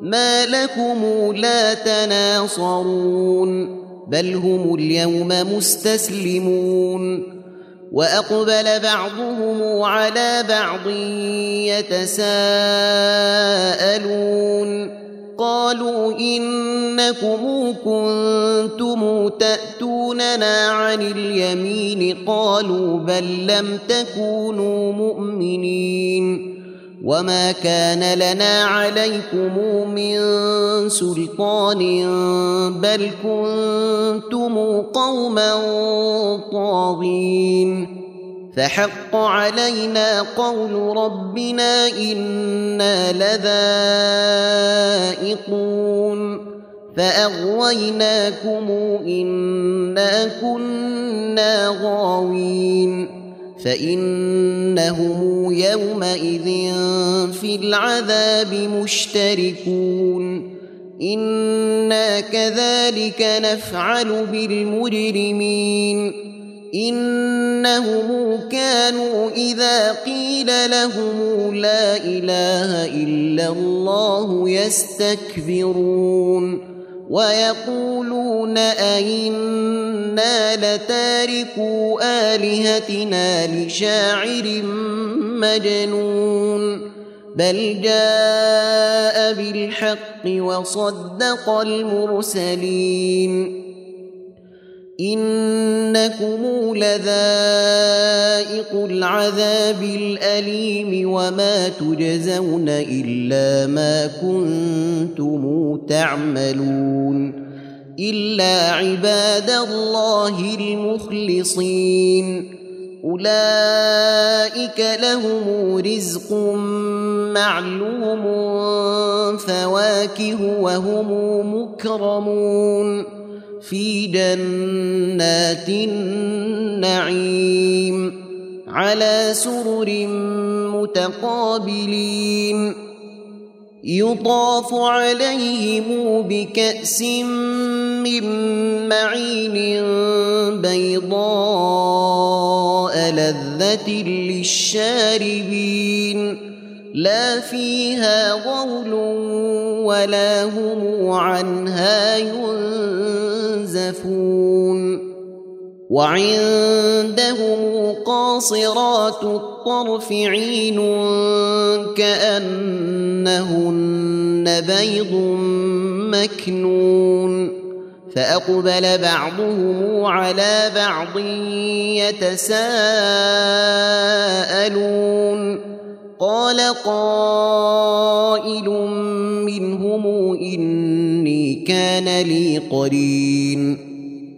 ما لكم لا تناصرون بل هم اليوم مستسلمون وأقبل بعضهم على بعض يتساءلون قالوا إنكم كنتم تأتوننا عن اليمين قالوا بل لم تكونوا مؤمنين وما كان لنا عليكم من سلطان بل كنتم قوما طاغين فحق علينا قول ربنا إنا لذائقون فأغويناكم إنا كنا غاوين فإنهم يومئذ في العذاب مشتركون إنا كذلك نفعل بالمجرمين إنهم كانوا إذا قيل لهم لا إله إلا الله يستكبرون ويقولون أئنا لتاركو آلهتنا لشاعر مجنون بل جاء بالحق وصدق المرسلين إنكم لذائق العذاب الأليم وما تجزون إلا ما كنتم تعملون إلا عباد الله المخلصين أولئك لهم رزق معلوم فواكه وهم مكرمون في جنات النعيم على سرر متقابلين يطاف عليهم بكأس من معين بيضاء لذة للشاربين لا فيها غول ولا هم عنها ينزفون وعندهم قاصرات الطرف عين كأنهن بيض مكنون فأقبل بعضهم على بعض يتساءلون قال قائل منهم إني كان لي قرين